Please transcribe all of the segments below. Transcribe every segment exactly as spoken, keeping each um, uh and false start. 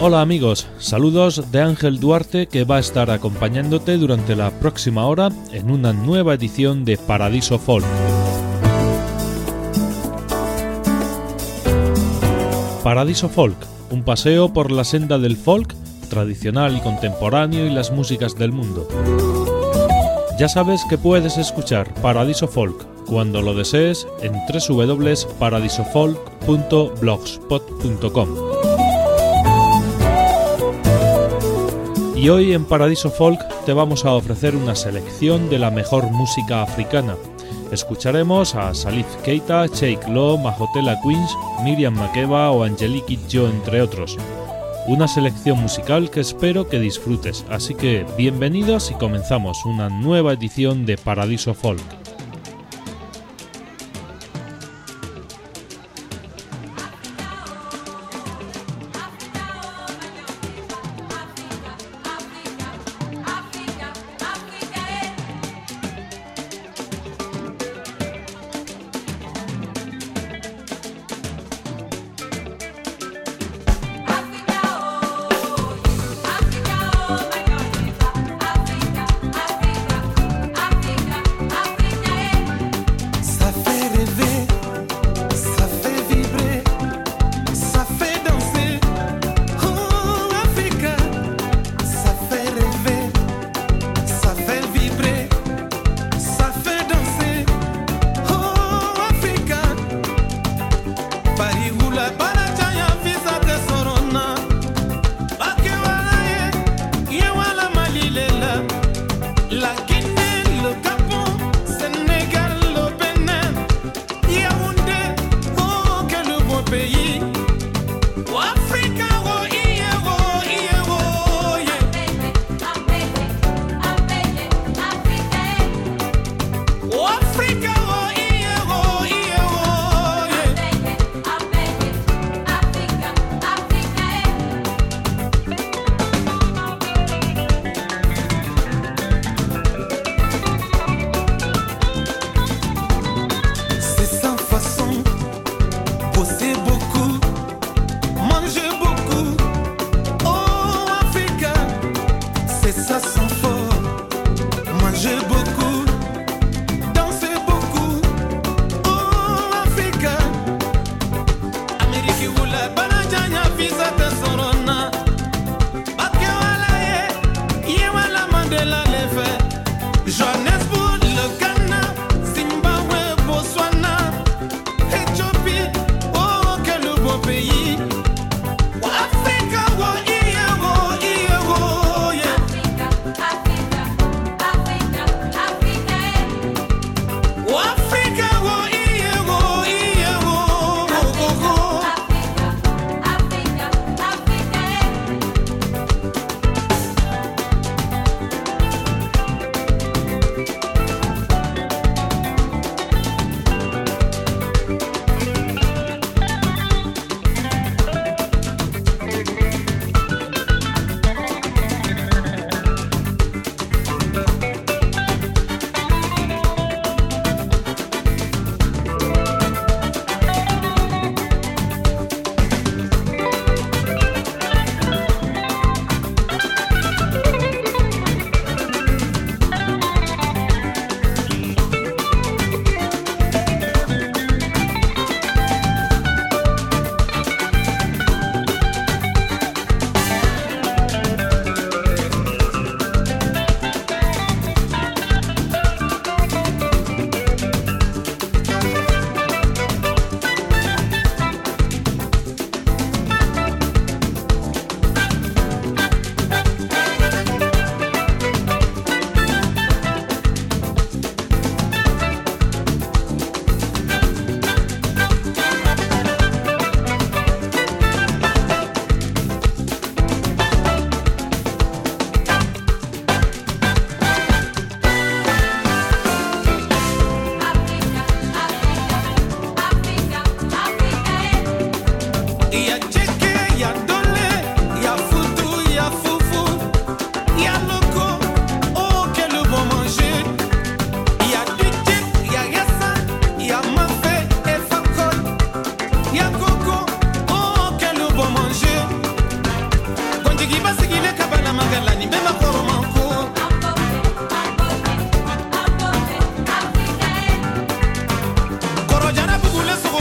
Hola amigos, saludos de Ángel Duarte que va a estar acompañándote durante la próxima hora en una nueva edición de Paradiso Folk. Paradiso Folk, un paseo por la senda del folk, tradicional y contemporáneo y las músicas del mundo. Ya sabes que puedes escuchar Paradiso Folk cuando lo desees en doble u doble u doble u punto paradiso folk punto blogspot punto com. Y hoy en Paradiso Folk te vamos a ofrecer una selección de la mejor música africana. Escucharemos a Salif Keita, Cheikh Lo, Mahotella Queens, Miriam Makeba o Angelique Kidjo, entre otros. Una selección musical que espero que disfrutes, así que bienvenidos y comenzamos una nueva edición de Paradiso Folk. Africa.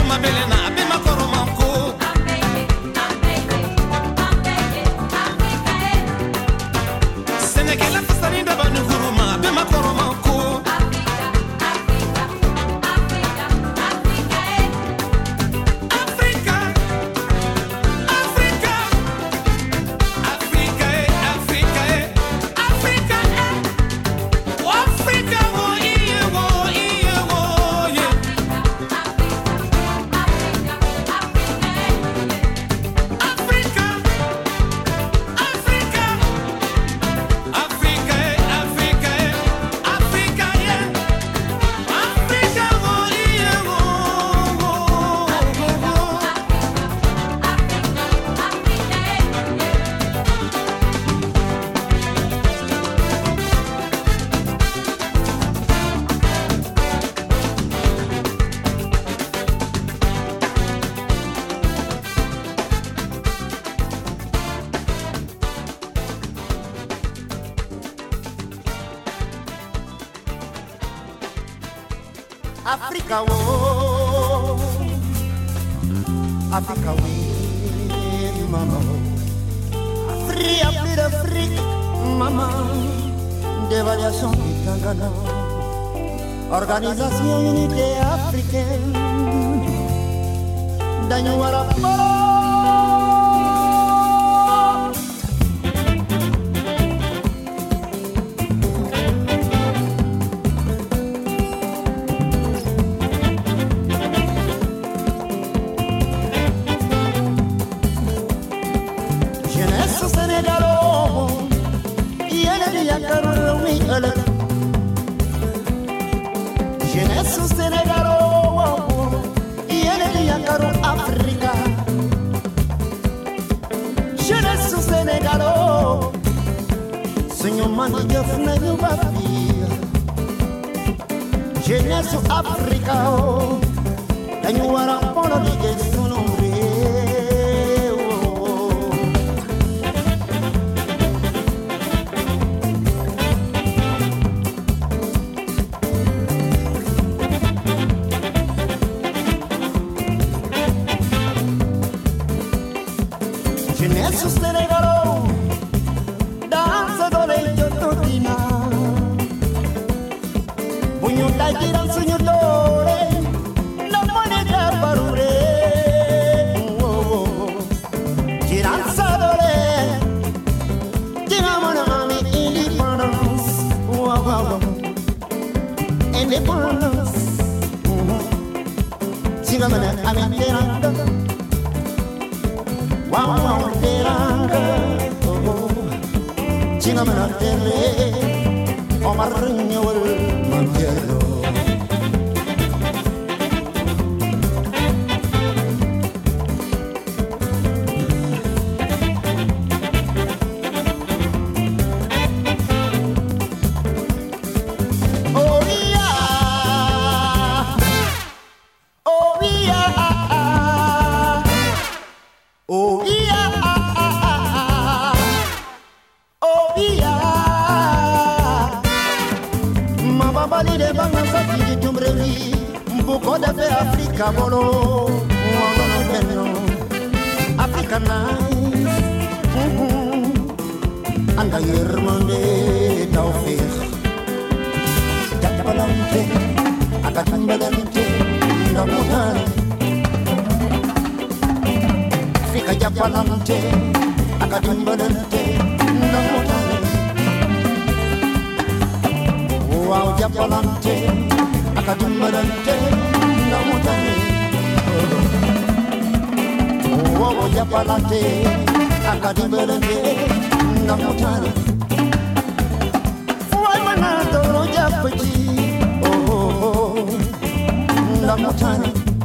Africa, oh, Africa, oui, maman. Free, Afrique, Afrique, maman. Dévaluation du Tangana. Organisation Unité Africaine. Danyuara jeunesse au Sénégal, yéné yakaro Africa. Jeunesse au Sénégal, suñu man jëf nañu ba fi. Jeunesse au Africa, dañu wara polo liggéey sunu réew. Jeunesse au Sénégal, danse dole jototina. Buñu tajiran suñu dole, no moneta parure. Jiran sa dole, jiramana mami independence. Wow, wow, independence. Jiramana ami teranga. Wow, wow, teranga, oh, chinga mana tere, Omar nyawal manjelo. Oh yeah, oh yeah. Oh yeah, oh yeah. Mama bali de banga sati tumbreli, mbuko da fe Africa bolo, mwana beno, Africa nice. Anda yermande taufik, jakabalante, akatimbalante, namutani. Africa japalante, akatimbalante, namutani. Wow japalante, akatimbalante, namutani. Wow japalante, akatimbalante, namutani. Why manado japaji, oh oh oh, namutani.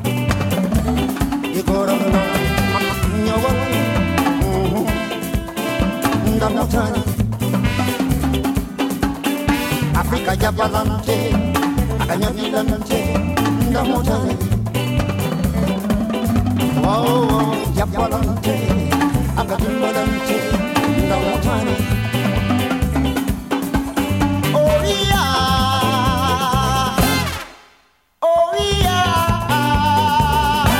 Igora nyawal, namutani. Africa jabalante, akanyamilante, namutani. Wow, jabalante, akatimbalante, namutani. Oh yeah, oh yeah,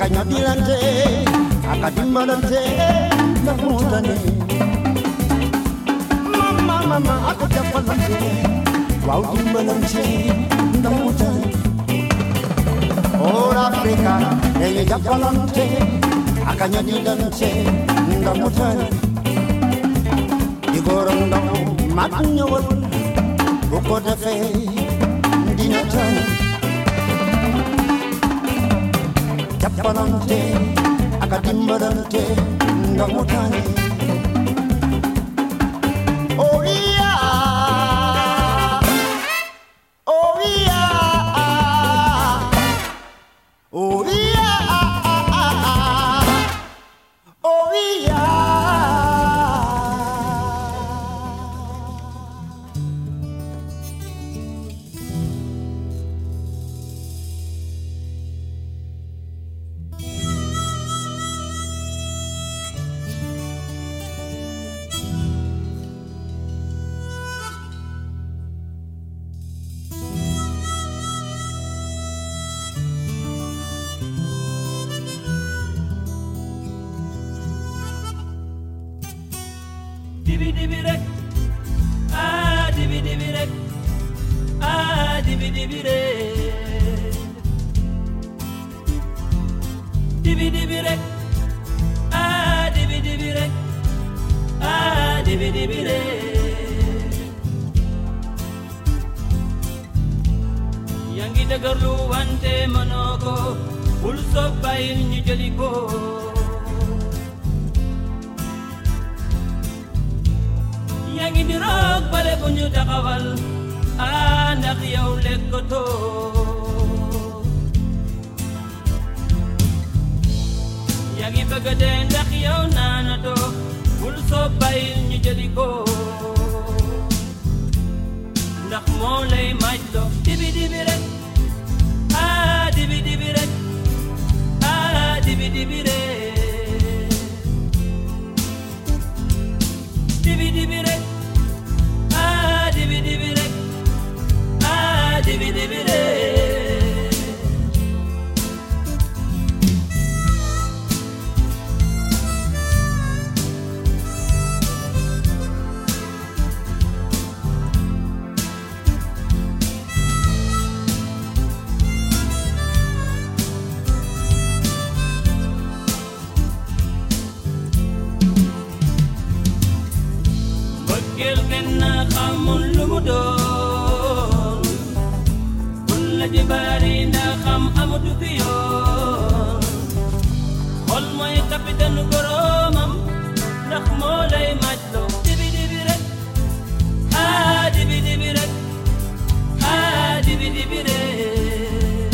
akanyadilante akadimbalante namutane mama mama akutapalante waudimbalante namutane ora Africa eye japalante akanyadilante namutane igorondo matnyowol ko defe dinatan japalante akadimbalante namutane oh yeah oh yeah oh yeah oh yeah. Dibi dibi rek, ah dibi dibi rek, ah dibi dibi rek, dibi dibi rek, ah dibi dibi rek, ah dibi dibi rek. Yang kita gerlu wante manoko, pulso bail ni jeliko. Yang ini rok bale bunyu takawal anak yaw lekoto yang ibagade ndak yaw nanato pulso bail ñu jeliko ndak mo lay majlo dibi dibi rek ah dibi dibi rek ah dibi dibi rek dibi dibi rek ah dibi dibi rek ah dibi dibi rek Bagel kena xamul lu mu doon bul la jibari na xam amatu fi yoon xol mooy capitaine boromam ndax moo lay majloo dibi dibi rek ah dibi dibi rek ah dibi dibi rek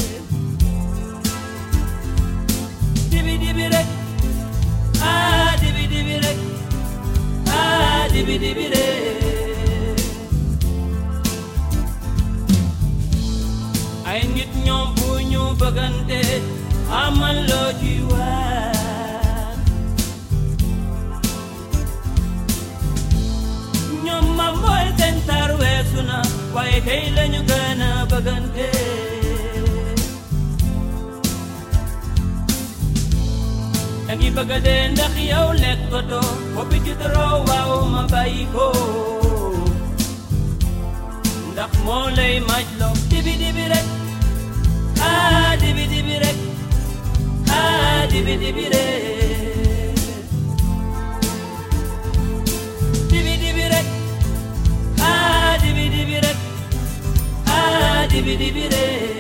dibi dibi rek ah dibi dibi rek ah dibi dibi rek ay nit ñoom bu ñu bëggante amal loo ci wax ñoom ma mooy seen tar weesu na waaye kay lañu gën a bëggante dangi bëgga dee ndax yow lekk ko doo boppi ci doroo waaw ma bàyyi ko ndax moo lay majloo dibi dibi rek ah dibi dibi rek ah dibi dibi rek dibi dibi rek ah dibi dibi rek ah dibi dibi rek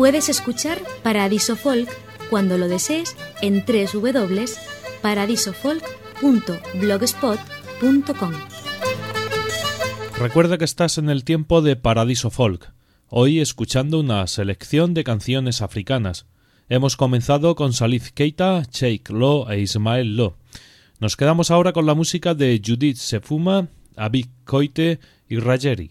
Puedes escuchar Paradiso Folk cuando lo desees en doble u doble u doble u punto paradiso folk punto blogspot punto com. Recuerda que estás en el tiempo de Paradiso Folk, hoy escuchando una selección de canciones africanas. Hemos comenzado con Salif Keita, Cheikh Lo e Ismael Lo. Nos quedamos ahora con la música de Judith Sefuma, Abik Koité y Rajeri.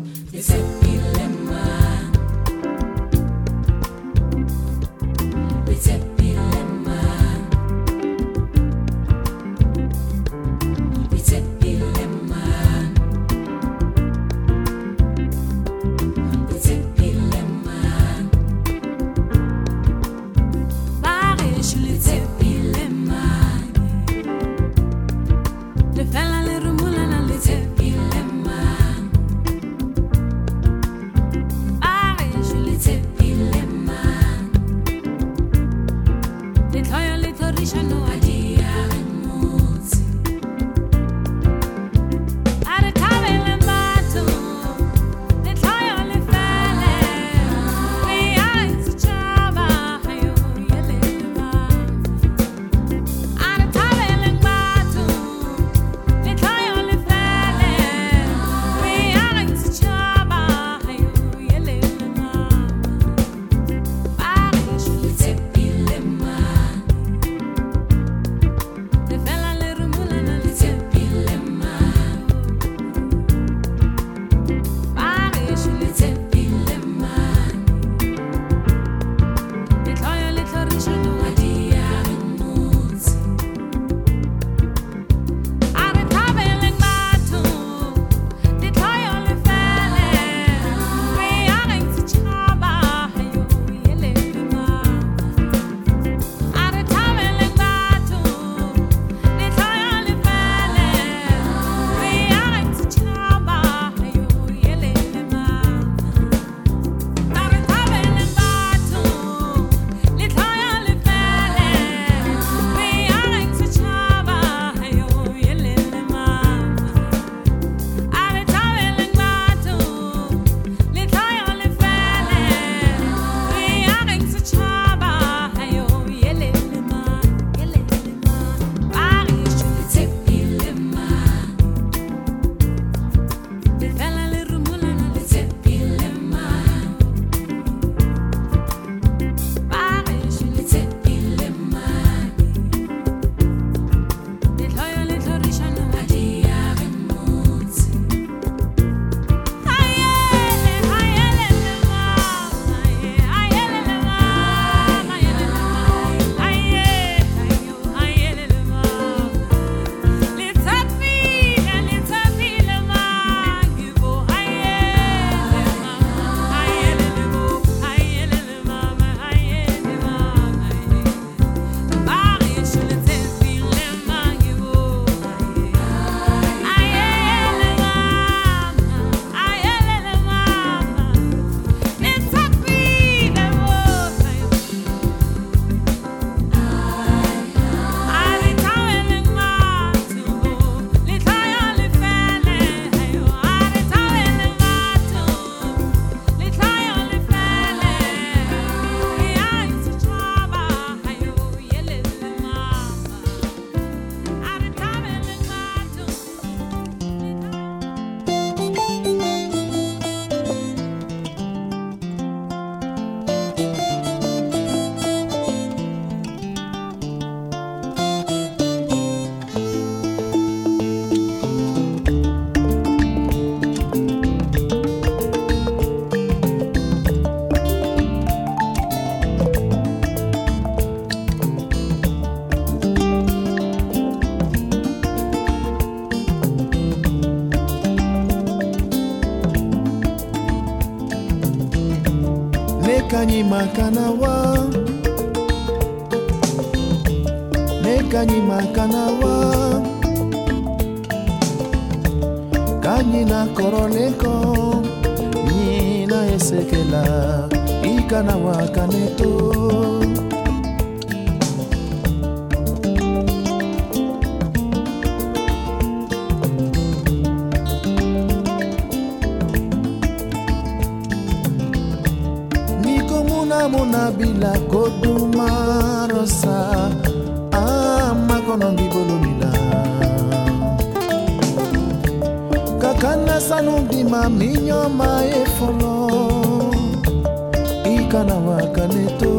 Nekanyi makanawa Nekanyi makanawa Kanyi na koroneko Nina esekela Ikanawa kaneto bila kodumarosa amakonondi bolumila kakana sanundima minyoma efolo ikana wakaneto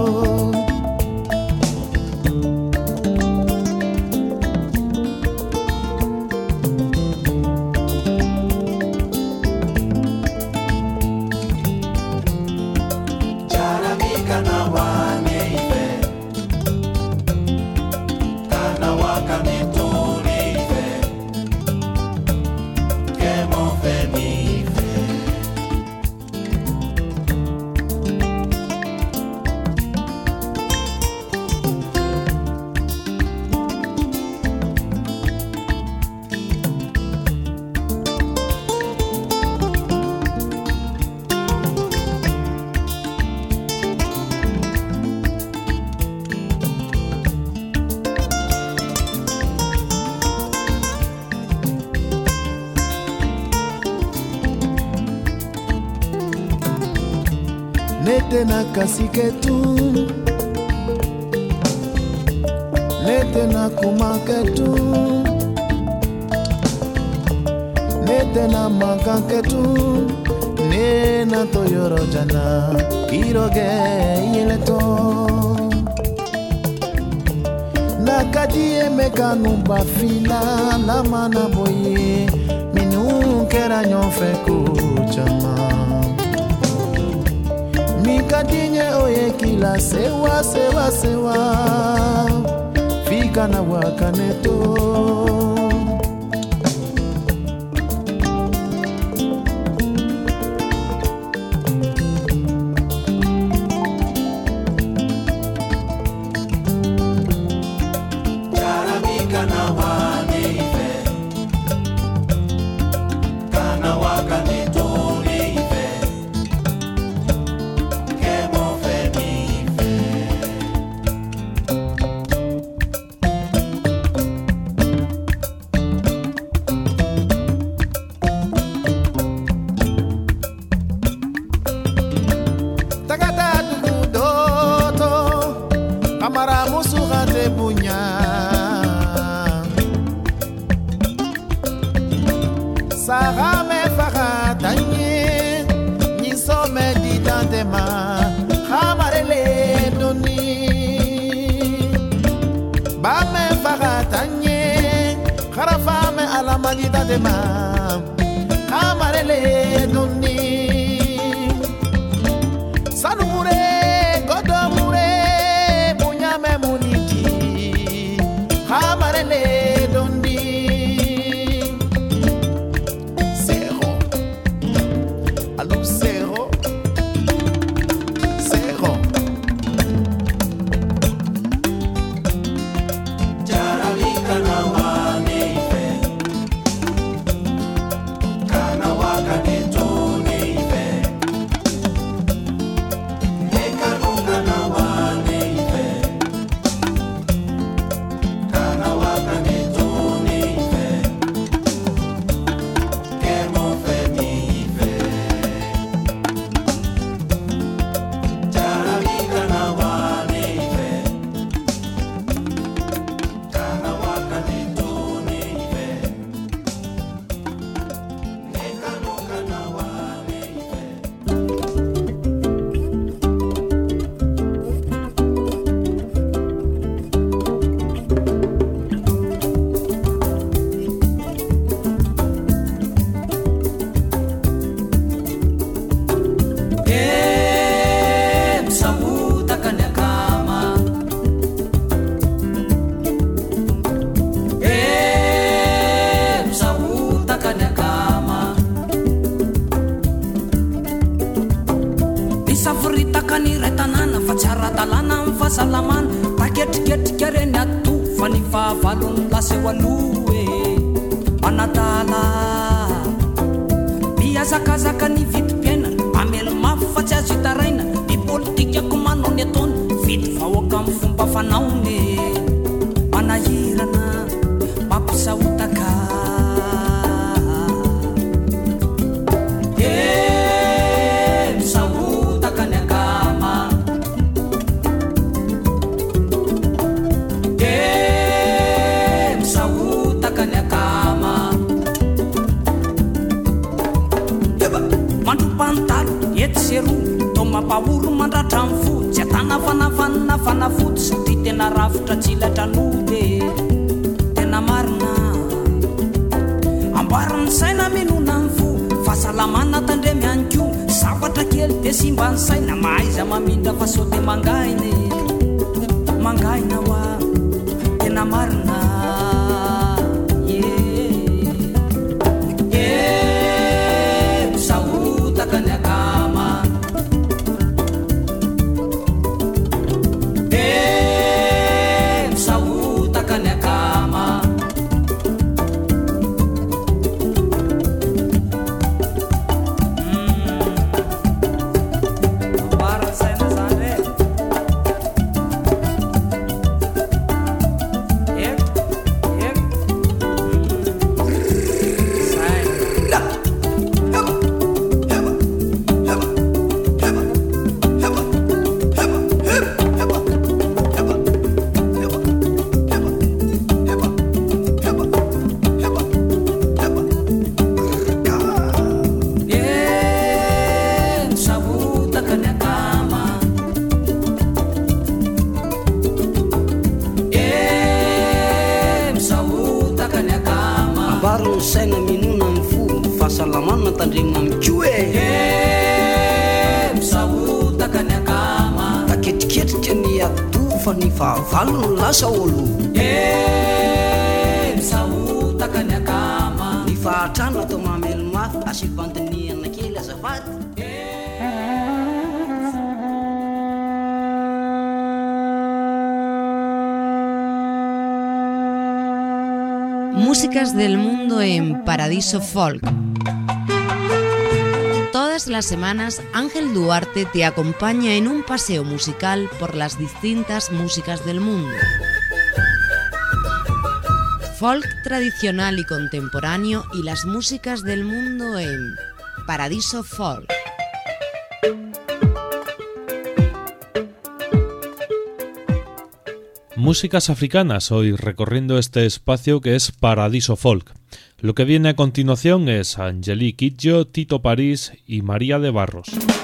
nete na kasiketu nete na kumaketu nete na makaketu ne na toyoro jana kiroge yeleto na kadie mekanu bafila la mana boye minu kera nyofe kuchama mikadinye oye kila sewa sewa sewa fika na wakaneto jaramika na waneife kana wakaneto Sara me fara tanye ni some di dantema hamarele doni ba me fara tanye kharafa me alama di dantema hamarele doni sanumure godomure bunyame muniti hamarele doni Lucero, Cero. Jarabika na waneife, kana wakaneto neife. Ekaruka na waneife, kana wakaneto neife. Kemo femife. Salaman paket ket keren atu fani fa falun la se walue anatala bia zaka zaka ni vit pena amel mafacha zitaraina di politika kumano neton vit fa wakam fumba fanaune anahirana mapsautaka eh sautaka nekama mandratra amin'ny fo tsy atanafanafana fanafody satria tena rafitra tsy latran'ole tena marina amboariny saina minona amin'ny fo fahasalamana tandremy ihany ko zavatra kely de simba ny saina mahaiza mamindra fa sao de mangainy mangaina hoa tena marina valon lasa olo e misahotaka ny akama ny fahatrana atao mamelo mafy asivantiniana kely azafady. Músicas del mundo en Paradiso Folk. Todas las semanas, Ángel Duarte te acompaña en un paseo musical por las distintas músicas del mundo. Folk tradicional y contemporáneo y las músicas del mundo en Paradiso Folk. Músicas africanas, hoy recorriendo este espacio que es Paradiso Folk. Lo que viene a continuación es Angelique Kidjo, Tito París y María de Barros.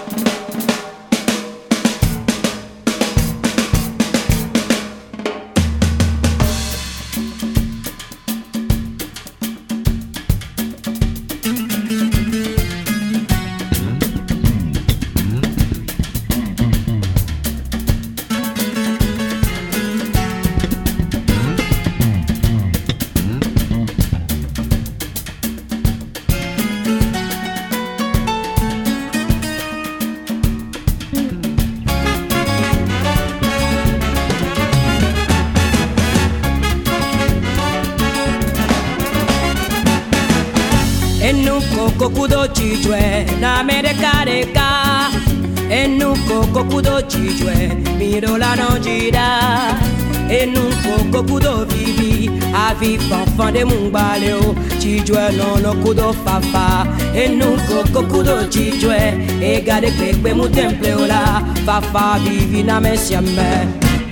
Kokudo chijwe na merekareka enuko kokudo chijwe mirola no jira enuko kokudo vivi avi fanfan de mungbaleo chijwe no no kudo fafa enuko kokudo chijwe egade pepe mu temple ola fafa vivi na mesiame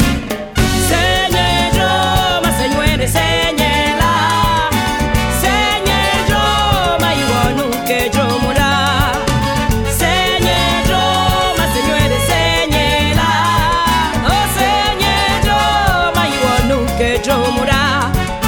señero ma señore señela que yo mora señero ma señore señela oh señero ma yo nunca yo mora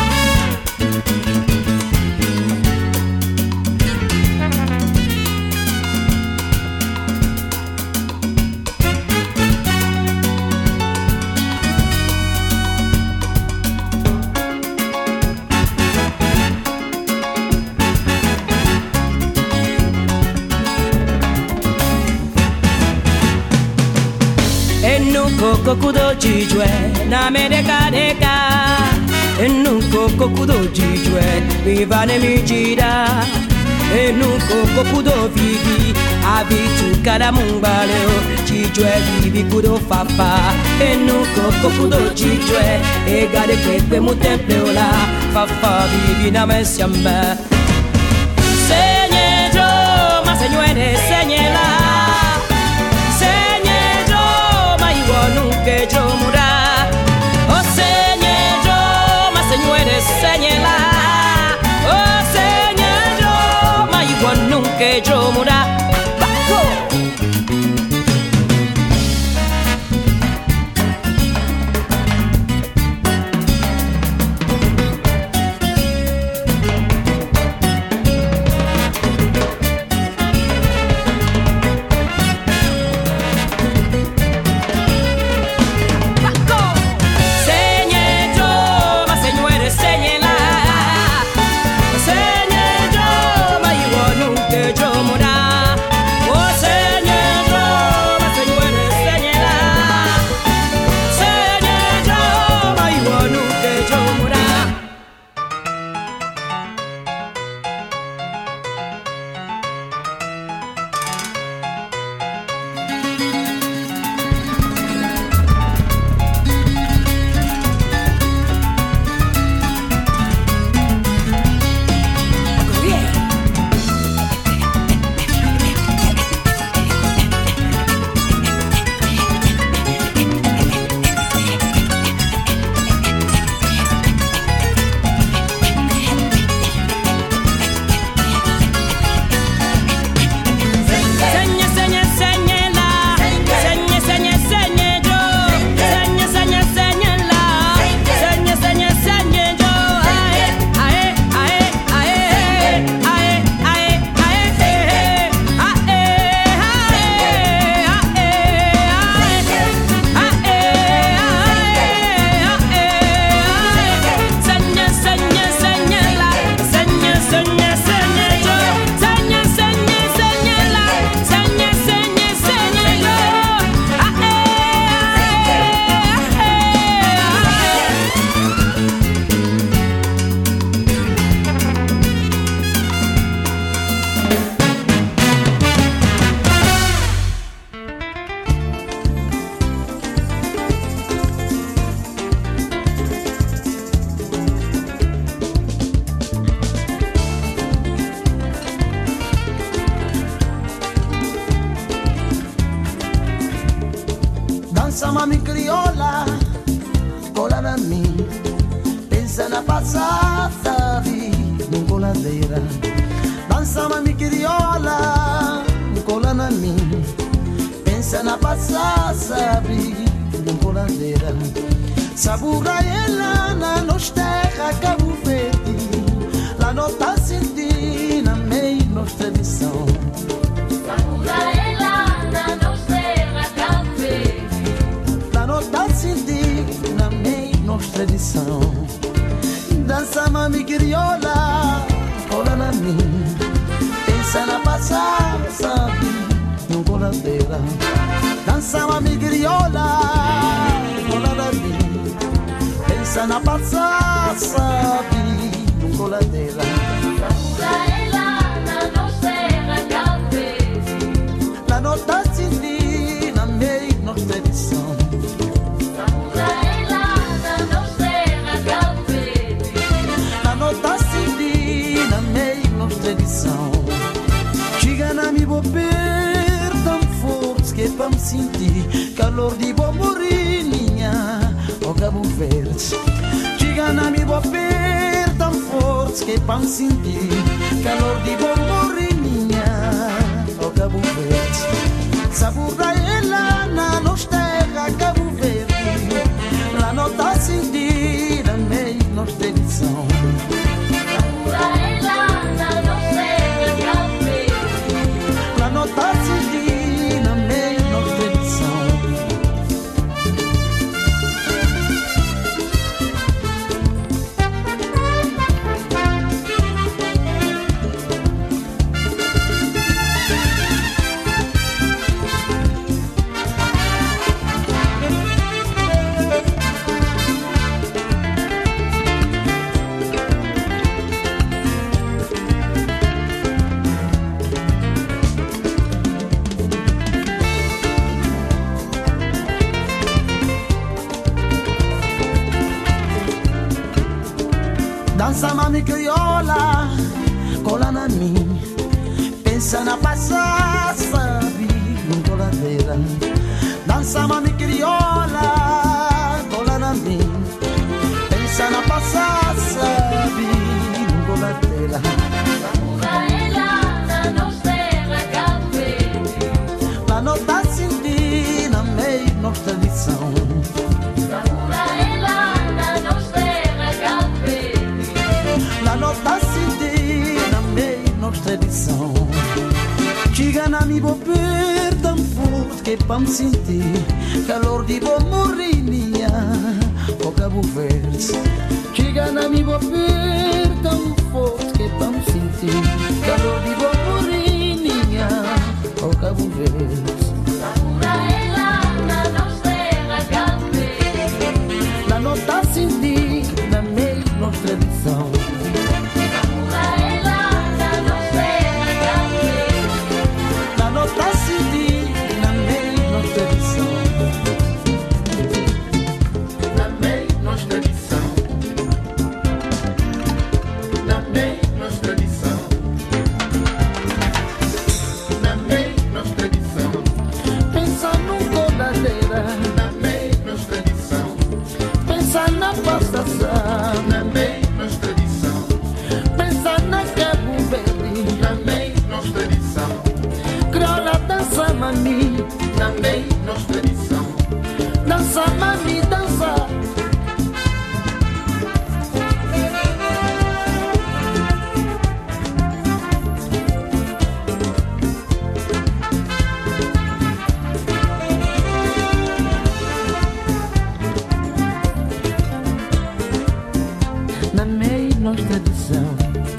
kokudo jijwe na medeka deka enuko kokudo jijwe vivane mijida enuko kokudo vivi abitu kada mungbaleo jijwe vivi kudo fafa enuko kokudo jijwe egade pepe mu temple ola fafa vivi na mesiamba señero ma señore señela que yo mura oh señero ma señore señela oh señero ma igual nunca yo mura bajo mim. Pensa na passada vida, num coladeira. Dança mami crioula, cola na mim. Pensa na passada vida, num coladeira. Sabura ela na nos terra Cabo Verde. La nota senti na meio nos tradição. Sabura ela na nos terra Cabo Verde. La nota senti na meio nos tradição. Dança mami crioula, cola na mim. Pensa na passada, sabe, num coladeira. Dança mami crioula, cola na mim. Pensa na passada, sabe, num coladeira. Sabura ela na nos terra Cabo Verde. La nota senti na meio nos tradição. Sabura ela na nos terra Cabo Verde. La nota senti na meio nos tradição. Chega na mi bobeira tão forte que pra me sentir calor de bom morinha o Cabo Verde. Chega na mi bobeira tão forte que pra me sentir calor de bom morinha o Cabo Verde. Sabura ela na nos terra Cabo Verde. La nota senti na meio nos tradição. Sabura ela na nos terra Cabo Verde. La nota senti na meio nos tradição. Dança mami crioula, cola na mim. Pensa na passada, sabe, num coladeira. Dança mami crioula, cola na mim. Pensa na passada, sabe, num coladeira. Sabura ela na nos terra Cabo Verde. La nota senti na meio nos tradição. Sabura ela na nos terra Cabo Verde. La nota senti na meio nos tradição. Chega na mi bobeira tão forte que pra me sentir calor de bom morinha o Cabo Verde. Chega na mi bobeira tão forte que pra me sentir calor de bom morinha o Cabo Verde. Sabura ela na nos terra Cabo Verde. La nota senti na meio nos tradição. Sabura ela na nos terra Cabo Verde. La nota senti na meio nos tradição. Na meio nos tradição. Na meio nos tradição. Na meio nos tradição. Pensa num coladeira. Na meio nos tradição. Pensa na passação. Na meio nos tradição. Pensa na Cabo Verde. Na meio nos tradição. Crioula dança mami. Na meio nos tradição. Dança mami, dança. Na meio nos tradição.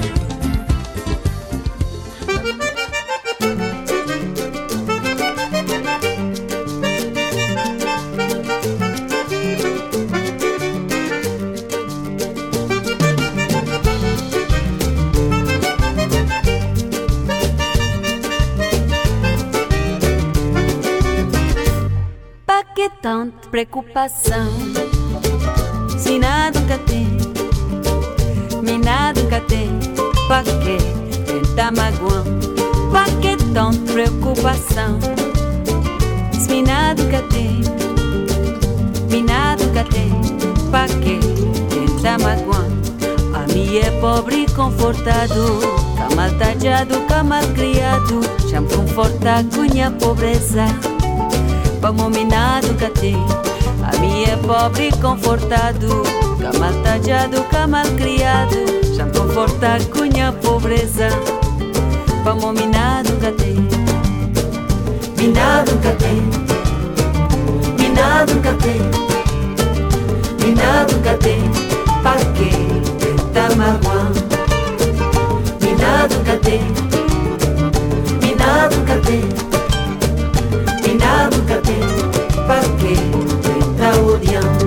Pra que tanta preocupação? Se nada nunca tem, me nada nunca tem. Pra que tanta magoão? Pra que tanta preocupação? Se me nada nunca tem, me nada nunca tem. Pa que tenta magoar? A mim é pobre e confortado, cá mal tachado, cá mal criado, já me conforta com a pobreza. Pa mominado que tem, a mim é pobre e confortado, cá mal tachado, cá mal criado, já me conforta com a pobreza. Pa mominado que tem, minado que tem, minado que tem, minado que tem, pa que tenta magoar? Minado que tem, minado que tem, minado que tem, pa que tenta odiar?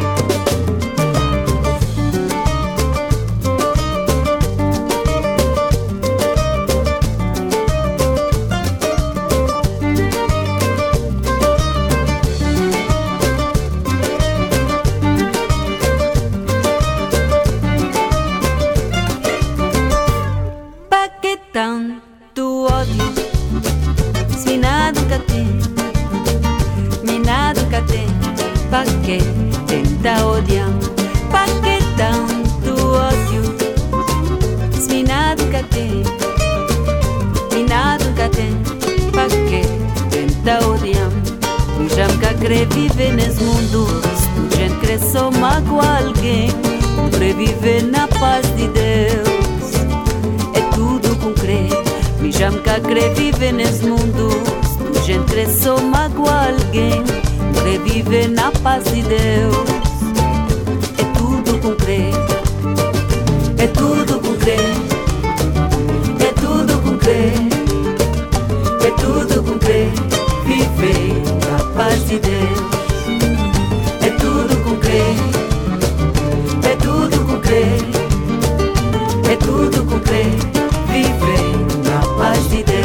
Tanto ódio, se nada que tem, minado que tem, pa que tenta odiar? Pa que tanto ódio, se nada que tem, minado que tem, pa que tenta odiar? Um jam que crê viver nesse mundo, um gente crê só magoa alguém, um crê viver na paz de Deus. Tudo com crer, me chamo que crer viver nesse mundo. Se gente crer só magoa alguém, crer viver na paz de Deus. É tudo com crer, é tudo com crer, é tudo com crer, é tudo com crer, viver na paz de Deus. É tudo com crer, é tudo com crer, é tudo com crer, viver na paz de Deus.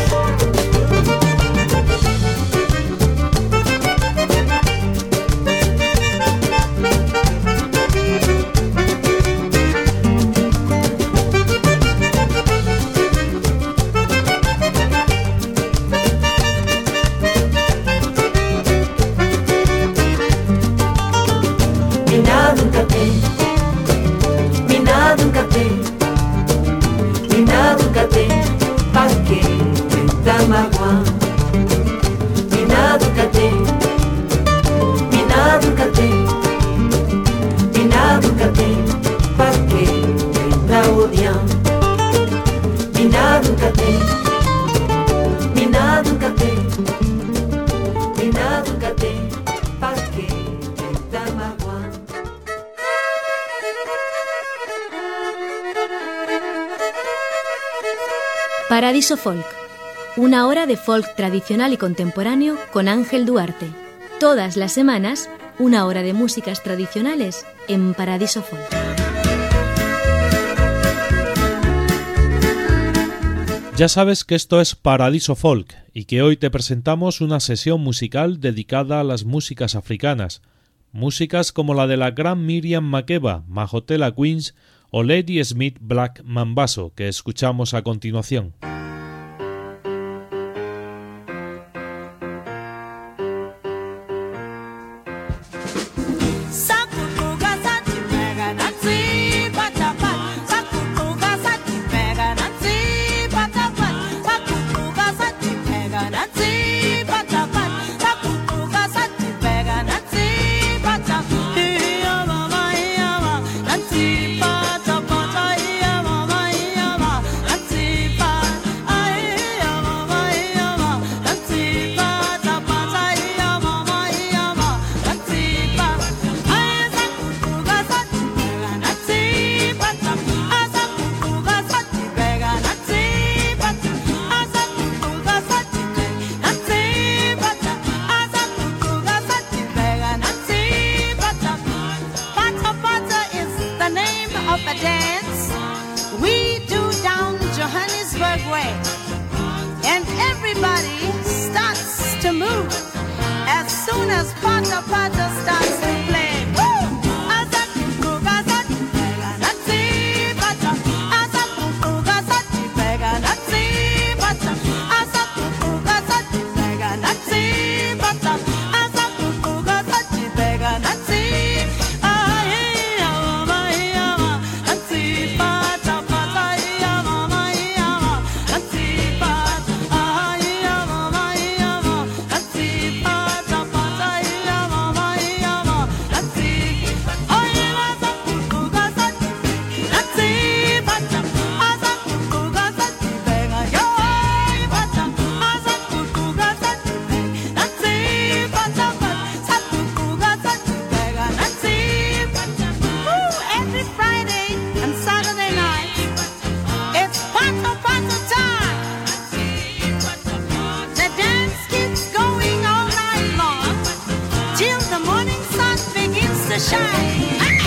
Minado nunca tem, minado nunca tem, minado nunca tem, pa que tenta magoar? Minado nunca tem, minado nunca tem, minado nunca tem, pa que tenta odiar? Minado nunca tem, minado nunca tem, minado nunca tem, pa que tenta magoar? Paradiso Folk, una hora de folk tradicional y contemporáneo con Ángel Duarte. Todas las semanas, una hora de músicas tradicionales en Paradiso Folk. Ya sabes que esto es Paradiso Folk y que hoy te presentamos una sesión musical dedicada a las músicas africanas. Músicas como la de la gran Miriam Makeba, Mahotela Queens, o Lady Smith Black Mambazo, que escuchamos a continuación. Ah Every Friday and Saturday night, it's pato pato time. The dance keeps going all night long till the morning sun begins to shine.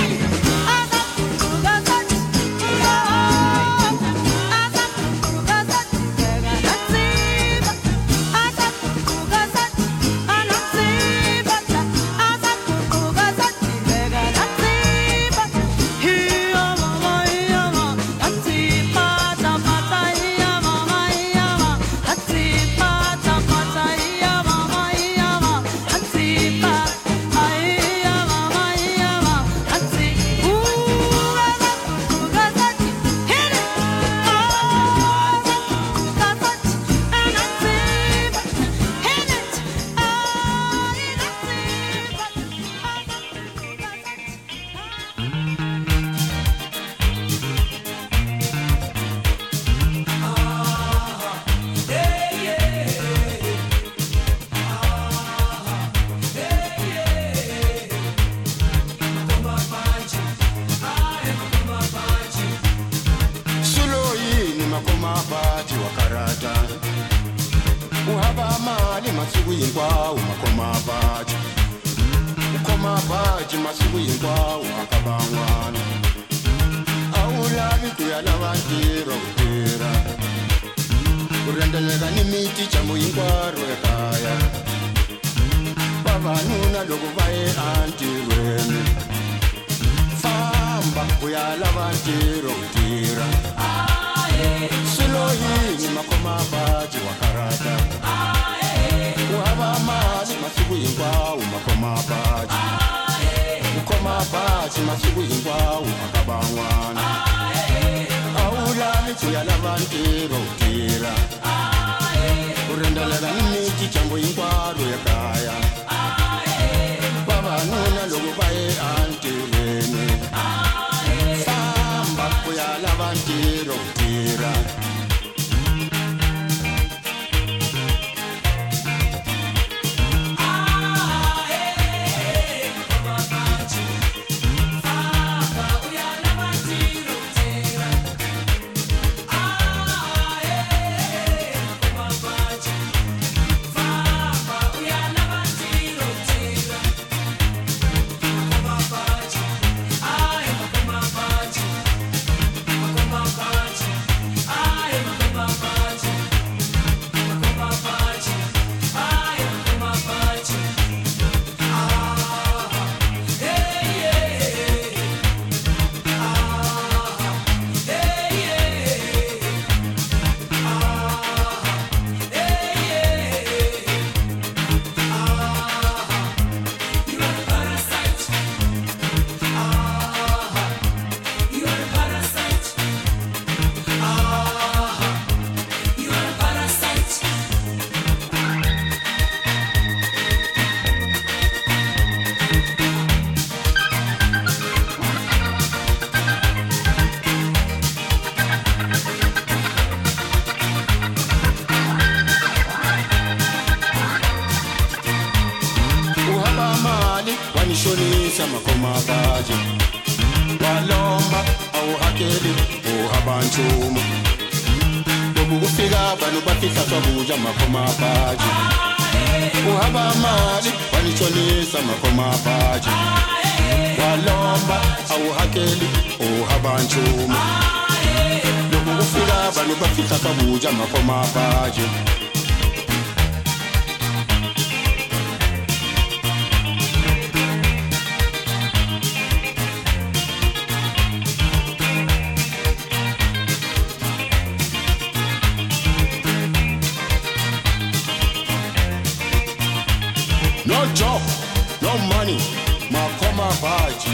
No job, no money, Makoma Baji.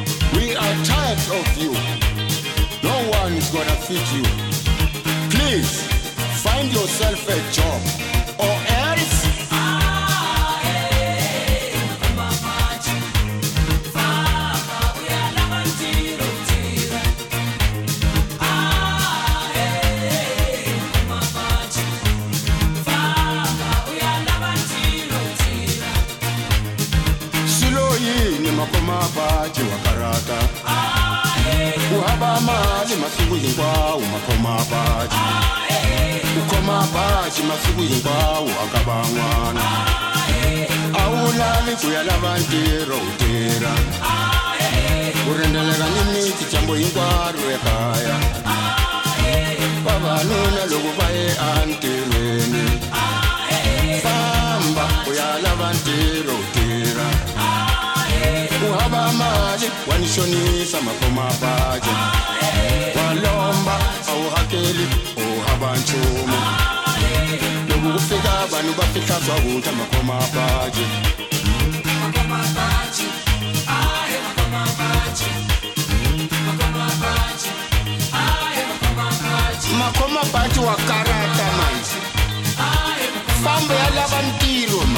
We are tired of you. No one is gonna fit you. Please, find yourself a job, or else. Makoma Baji Wakarata. mali masiku hinkwawo makhoma baji ukhoma baji masiku hinkwawo akaba n'wana a wu lavi ku ya lava ntirho u tirha u rindeleka ni miti dyambu hinkwaro ekaya vavanuna loko va ye entirhweni famba u ya lava ntirho u tirha u hava mali wa ni xonisa makhoma baji wa lomba a wu hakeli u hava nchumu loko ku fika vanhu va fihla swakudya makhoma baji makhoma baji wa karata manje famba ya lava ntirho ma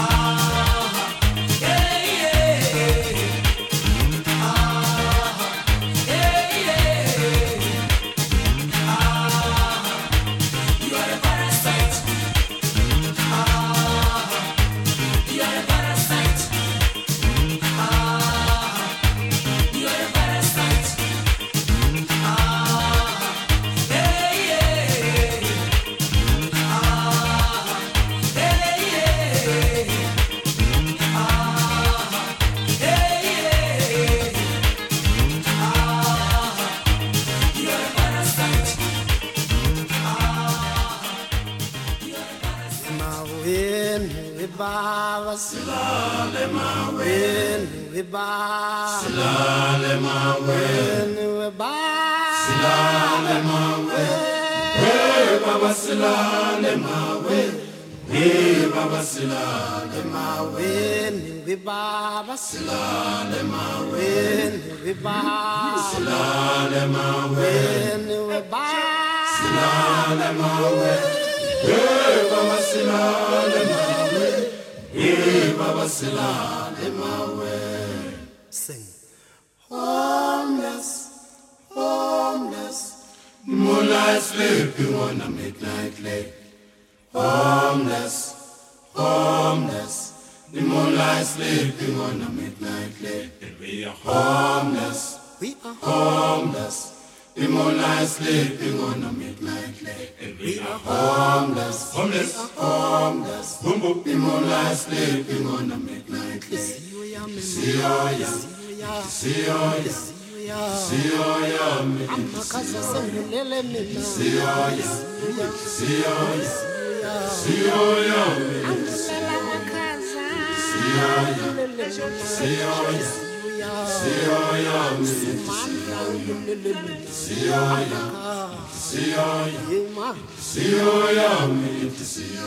Silale mawen we ba Silale mawen we ba Silale mawen we baba silale mawen we baba silale mawen we baba silale mawen we ba Silale mawen we ba Silale mawen we baba silale mawen Hey, Baba Silale mawe. Sing. Homeless, homeless. Moonlight sleeping on a midnight lake. Homeless, homeless. The moonlight sleeping on a midnight lake. And we are homeless, we are homeless. The moonlight sleeping on a midnight lake. And we are homeless, homeless, homeless. Boom boom. The moonlight sleeping on a midnight lake. See ya, see ya, see ya, see ya, me. See ya, see ya, see ya, me. See ya, see ya. See ya, me. See ya, see ya, see ya, me. See ya,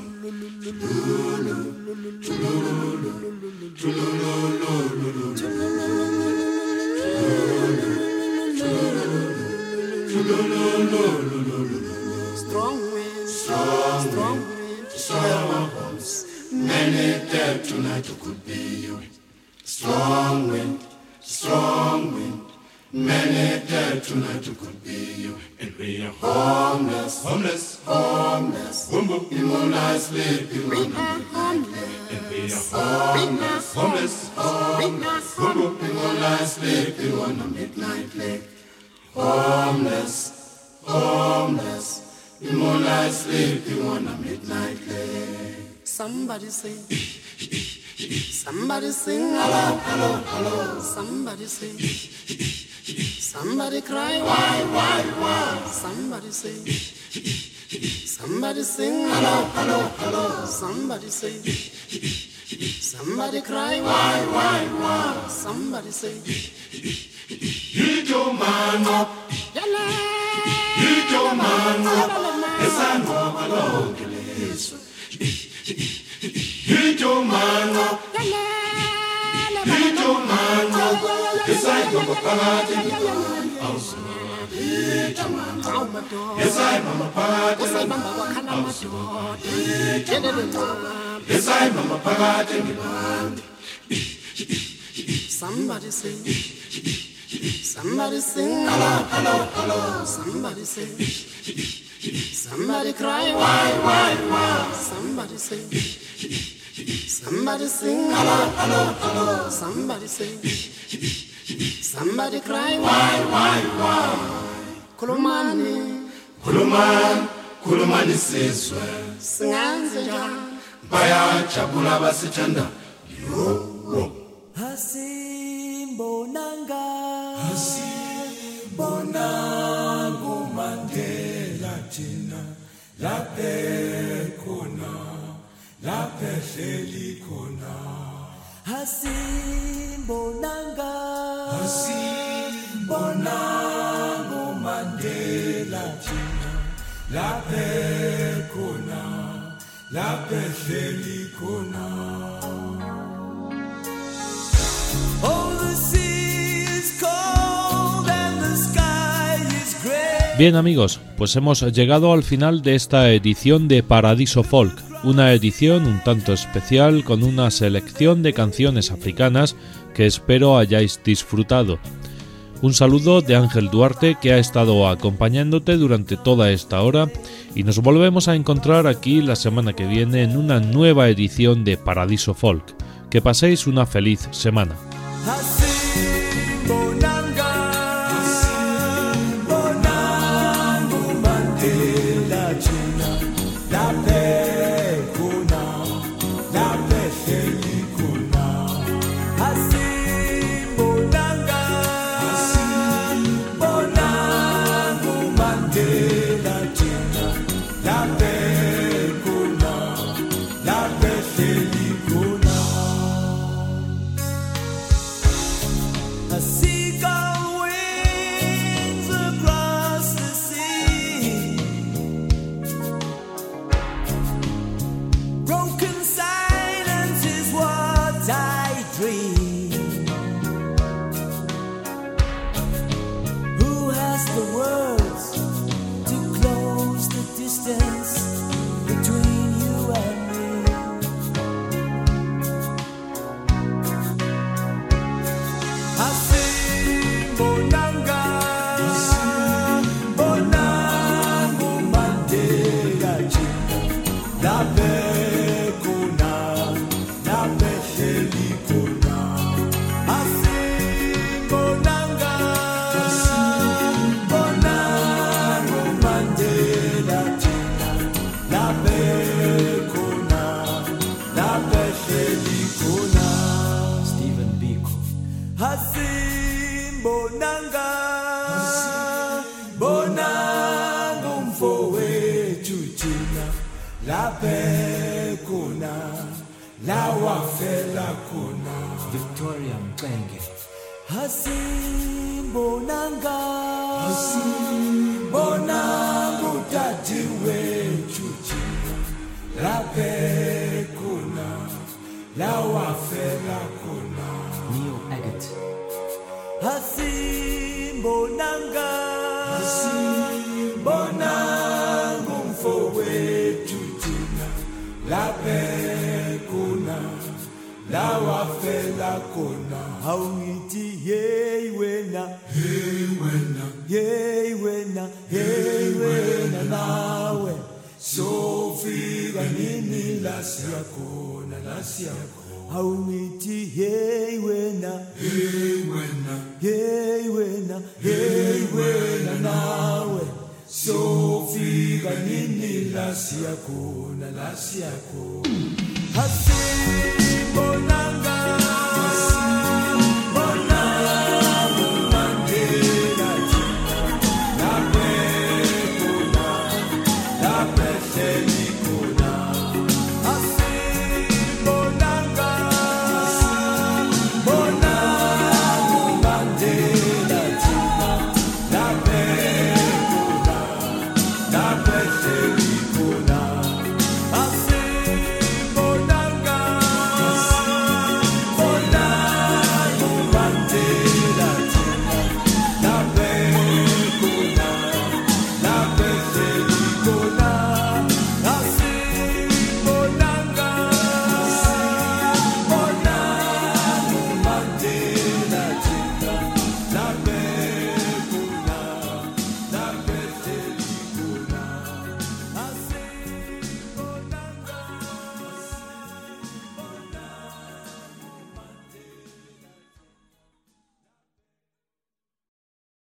strong wind, strong, strong wind, strong winds. Many dead tonight who could be you. Strong wind, strong wind. Many dead tonight who could be you. And we are homeless, homeless, homeless. Boom boom. The moonlight sleeping on the midnight lake. And we are homeless, homeless, homeless. Boom boom. The moonlight sleeping on the midnight lake. Homeless, homeless. The moonlight sleeping on the midnight lake. Somebody sing. Somebody sing, hello, hello, hello. Somebody sing. Somebody cry, why, why, why? Somebody sing. Somebody sing, hello, hello, hello. Somebody sing. Somebody cry, why, why, why? Somebody sing. Hit your man up. Hit your man up. Yes, I know my Lord. Hit your man up. Hit your man up. Yes, I know my party. Yes, I know my party. Yes, I know my party. Somebody sing. Somebody sing. Hello, hello, hello. Somebody sing. Somebody cry, why, why, why? Somebody sing. Somebody sing, hello, hello, hello. Somebody sing. Somebody cry, why, why, why? Kulumani, kulumani, kulumani sizwe. Singanze njani, bayajabula basithanda. Yo, Hasimbonanga, hasimbonanga Mandela thina laphe khona, laphe hleli khona. Hasimbonanga, hasimbonanga Mandela thina laphe khona, laphe hleli khona. Bien amigos, pues hemos llegado al final de esta edición de Paradiso Folk, una edición un tanto especial con una selección de canciones africanas que espero hayáis disfrutado. Un saludo de Ángel Duarte, que ha estado acompañándote durante toda esta hora, y nos volvemos a encontrar aquí la semana que viene en una nueva edición de Paradiso Folk. Que paséis una feliz semana. Victoria Mbenge. Hasimbonanga, hasimbonanga utati wethu thina laphe khona, la wafela khona. Neo Agate. Hasimbonanga, hasimbonanga umfowethu thina laphe khona, la wafela khona. Awuthi hey wena, hey wena, hey wena, hey wena nawe sofika nini la siyakhona, la siyakhona. Awuthi hey wena, hey wena, hey wena, hey wena nawe sofika nini la siyakhona, la siyakhona.